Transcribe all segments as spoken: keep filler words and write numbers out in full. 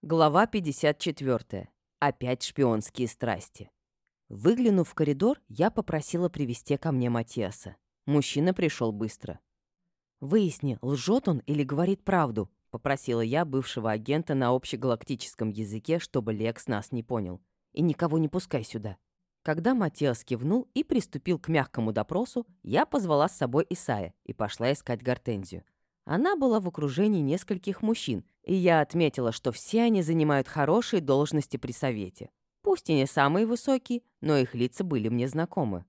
Глава пятьдесят четвёртая. Опять шпионские страсти. Выглянув в коридор, я попросила привести ко мне Матиаса. Мужчина пришел быстро. «Выясни, лжет он или говорит правду», — попросила я бывшего агента на общегалактическом языке, чтобы Лекс нас не понял. «И никого не пускай сюда». Когда Матиас кивнул и приступил к мягкому допросу, я позвала с собой Исая и пошла искать Гортензию. Она была в окружении нескольких мужчин, и я отметила, что все они занимают хорошие должности при совете. Пусть и не самые высокие, но их лица были мне знакомы.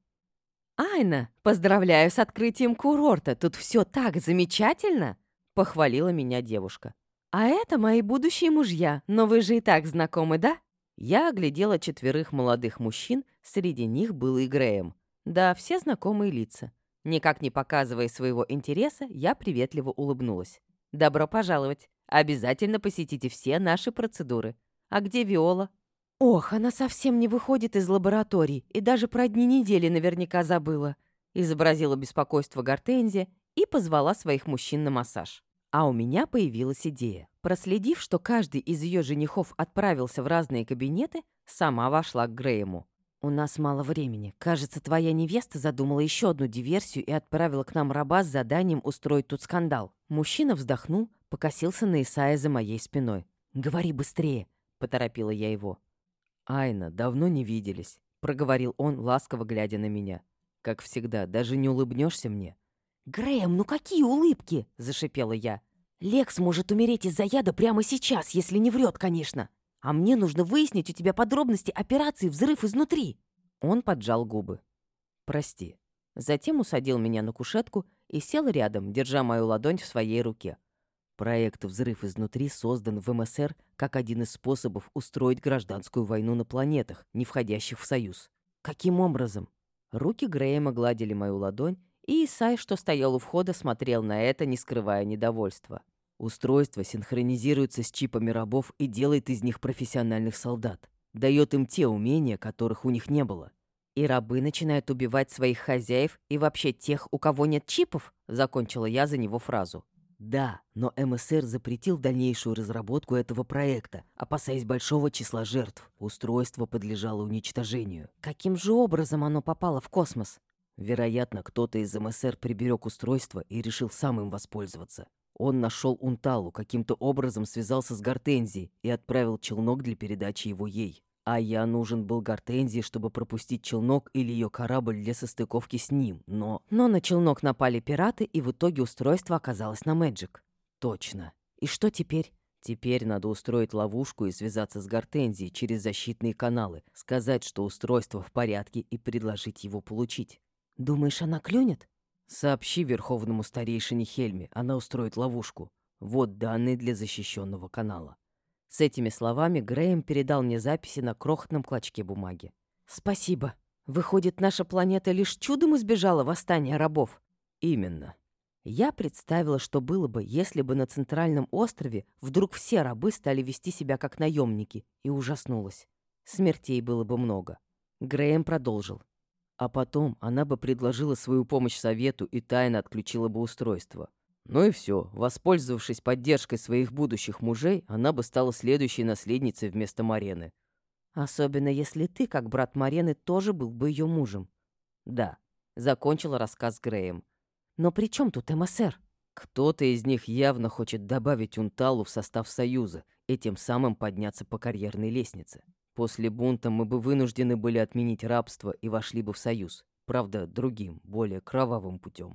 «Айна, поздравляю с открытием курорта! Тут все так замечательно!» — похвалила меня девушка. «А это мои будущие мужья, но вы же и так знакомы, да?» Я оглядела четверых молодых мужчин, среди них был и Грэем. Да, все знакомые лица. Никак не показывая своего интереса, я приветливо улыбнулась. «Добро пожаловать! Обязательно посетите все наши процедуры. А где Виола?» «Ох, она совсем не выходит из лабораторий и даже про дни недели наверняка забыла», изобразила беспокойство Гортензия и позвала своих мужчин на массаж. А у меня появилась идея. Проследив, что каждый из ее женихов отправился в разные кабинеты, сама вошла к Грэему. «У нас мало времени. Кажется, твоя невеста задумала еще одну диверсию и отправила к нам раба с заданием устроить тут скандал». Мужчина вздохнул, покосился на Исая за моей спиной. «Говори быстрее», — поторопила я его. «Айна, давно не виделись», — проговорил он, ласково глядя на меня. «Как всегда, даже не улыбнешься мне?» «Грэм, ну какие улыбки!» — зашипела я. «Лекс может умереть из-за яда прямо сейчас, если не врет, конечно. А мне нужно выяснить у тебя подробности операции «Взрыв изнутри». Он поджал губы. «Прости». Затем усадил меня на кушетку и сел рядом, держа мою ладонь в своей руке. Проект «Взрыв изнутри» создан в эм эс эр как один из способов устроить гражданскую войну на планетах, не входящих в Союз. Каким образом? Руки Грэема гладили мою ладонь, и Исай, что стоял у входа, смотрел на это, не скрывая недовольства. Устройство синхронизируется с чипами рабов и делает из них профессиональных солдат. Дает им те умения, которых у них не было. И рабы начинают убивать своих хозяев и вообще тех, у кого нет чипов, закончила я за него фразу. Да, но эм эс эр запретил дальнейшую разработку этого проекта, опасаясь большого числа жертв. Устройство подлежало уничтожению. Каким же образом оно попало в космос? Вероятно, кто-то из эм эс эр приберег устройство и решил сам им воспользоваться. Он нашел Унталу, каким-то образом связался с Гортензией и отправил челнок для передачи его ей. А я нужен был Гортензии, чтобы пропустить челнок или ее корабль для состыковки с ним, но... Но на челнок напали пираты, и в итоге устройство оказалось на Мэджик. Точно. И что теперь? Теперь надо устроить ловушку и связаться с Гортензией через защитные каналы, сказать, что устройство в порядке, и предложить его получить. Думаешь, она клюнет? Сообщи верховному старейшине Хельме, она устроит ловушку. Вот данные для защищенного канала. С этими словами Грэем передал мне записи на крохотном клочке бумаги. «Спасибо. Выходит, наша планета лишь чудом избежала восстания рабов?» «Именно». Я представила, что было бы, если бы на Центральном острове вдруг все рабы стали вести себя как наемники, и ужаснулась. Смертей было бы много. Грэем продолжил. А потом она бы предложила свою помощь совету и тайно отключила бы устройство. Ну и все, воспользовавшись поддержкой своих будущих мужей, она бы стала следующей наследницей вместо Марены. Особенно если ты, как брат Марены, тоже был бы ее мужем. Да, закончила рассказ Грэем. Но при чем тут эм эс эр? Кто-то из них явно хочет добавить Унталу в состав Союза и тем самым подняться по карьерной лестнице. После бунта мы бы вынуждены были отменить рабство и вошли бы в Союз. Правда, другим, более кровавым путем.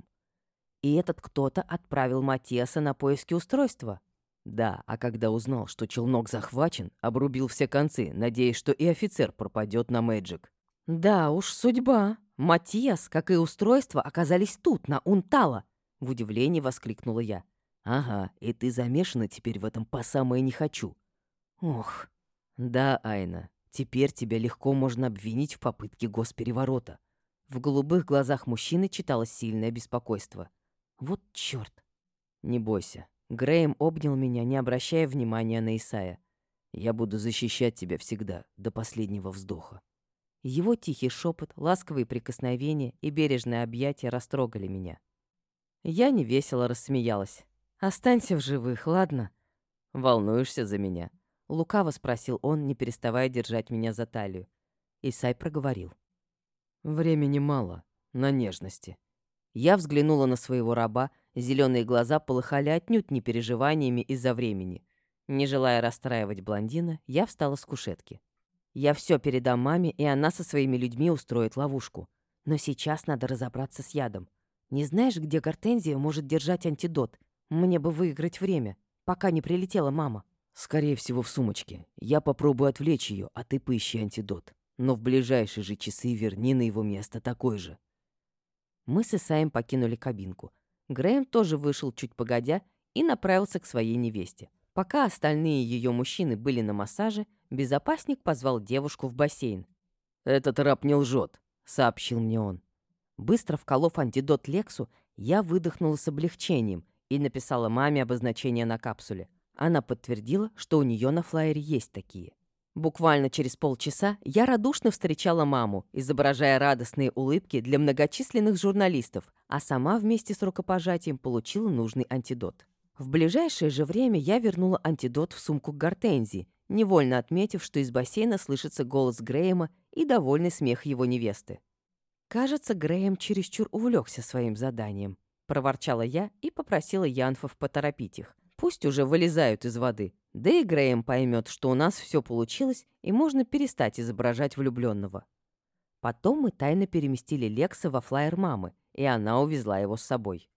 И этот кто-то отправил Матиаса на поиски устройства? Да, а когда узнал, что челнок захвачен, обрубил все концы, надеясь, что и офицер пропадет на Мэджик. Да уж, судьба. Матиас, как и устройство, оказались тут, на Унтала. В удивлении воскликнула я. Ага, и ты замешана теперь в этом по самое не хочу. Ох. Да, Айна, теперь тебя легко можно обвинить в попытке госпереворота. В голубых глазах мужчины читалось сильное беспокойство. Вот чёрт. Не бойся. Грэем обнял меня, не обращая внимания на Исая. Я буду защищать тебя всегда, до последнего вздоха. Его тихий шепот, ласковые прикосновения и бережное объятие растрогали меня. Я невесело рассмеялась. Останься в живых, ладно? Волнуешься за меня? Лукаво спросил он, не переставая держать меня за талию. Исай проговорил. «Времени мало, на нежности». Я взглянула на своего раба, зеленые глаза полыхали отнюдь не переживаниями из-за времени. Не желая расстраивать блондина, я встала с кушетки. Я все передам маме, и она со своими людьми устроит ловушку. Но сейчас надо разобраться с ядом. Не знаешь, где Гортензия может держать антидот? Мне бы выиграть время, пока не прилетела мама. Скорее всего, в сумочке. Я попробую отвлечь ее, а ты поищи антидот. Но в ближайшие же часы верни на его место такой же. Мы с Исаем покинули кабинку. Грэм тоже вышел чуть погодя и направился к своей невесте. Пока остальные ее мужчины были на массаже, безопасник позвал девушку в бассейн. «Этот раб не лжет», — сообщил мне он. Быстро вколов антидот Лексу, я выдохнула с облегчением и написала маме обозначение на капсуле. Она подтвердила, что у нее на флаере есть такие. Буквально через полчаса я радушно встречала маму, изображая радостные улыбки для многочисленных журналистов, а сама вместе с рукопожатием получила нужный антидот. В ближайшее же время я вернула антидот в сумку к Гортензии, невольно отметив, что из бассейна слышится голос Грэема и довольный смех его невесты. «Кажется, Грэем чересчур увлекся своим заданием», — проворчала я и попросила Янфов поторопить их. «Пусть уже вылезают из воды. Да и Грэем поймет, что у нас все получилось, и можно перестать изображать влюбленного». Потом мы тайно переместили Лекса во флаер мамы, и она увезла его с собой.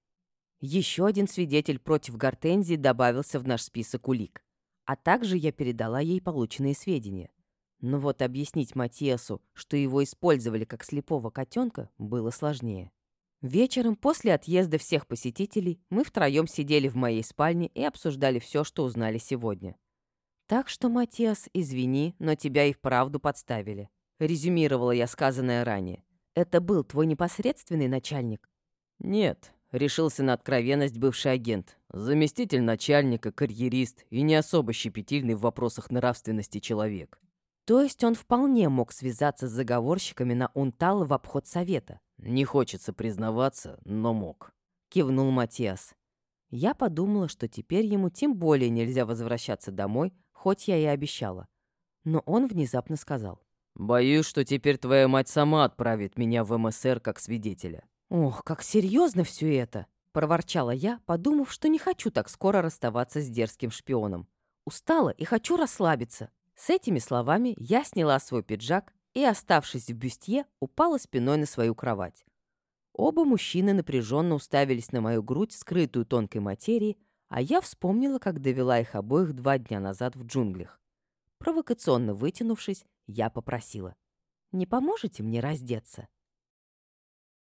Еще один свидетель против Гортензии добавился в наш список улик. А также я передала ей полученные сведения. Но вот объяснить Матиасу, что его использовали как слепого котенка, было сложнее. Вечером, после отъезда всех посетителей, мы втроем сидели в моей спальне и обсуждали все, что узнали сегодня. «Так что, Матиас, извини, но тебя и вправду подставили», — резюмировала я сказанное ранее. «Это был твой непосредственный начальник?» «Нет», — решился на откровенность бывший агент. «Заместитель начальника, карьерист и не особо щепетильный в вопросах нравственности человек». То есть он вполне мог связаться с заговорщиками на Унтала в обход совета. «Не хочется признаваться, но мог», — кивнул Матиас. Я подумала, что теперь ему тем более нельзя возвращаться домой, хоть я и обещала. Но он внезапно сказал. «Боюсь, что теперь твоя мать сама отправит меня в эм эс эр как свидетеля». «Ох, как серьезно все это!» — проворчала я, подумав, что не хочу так скоро расставаться с дерзким шпионом. Устала и хочу расслабиться. С этими словами я сняла свой пиджак и, оставшись в бюстье, упала спиной на свою кровать. Оба мужчины напряженно уставились на мою грудь, скрытую тонкой материей, а я вспомнила, как довела их обоих два дня назад в джунглях. Провокационно вытянувшись, я попросила: «Не поможете мне раздеться?»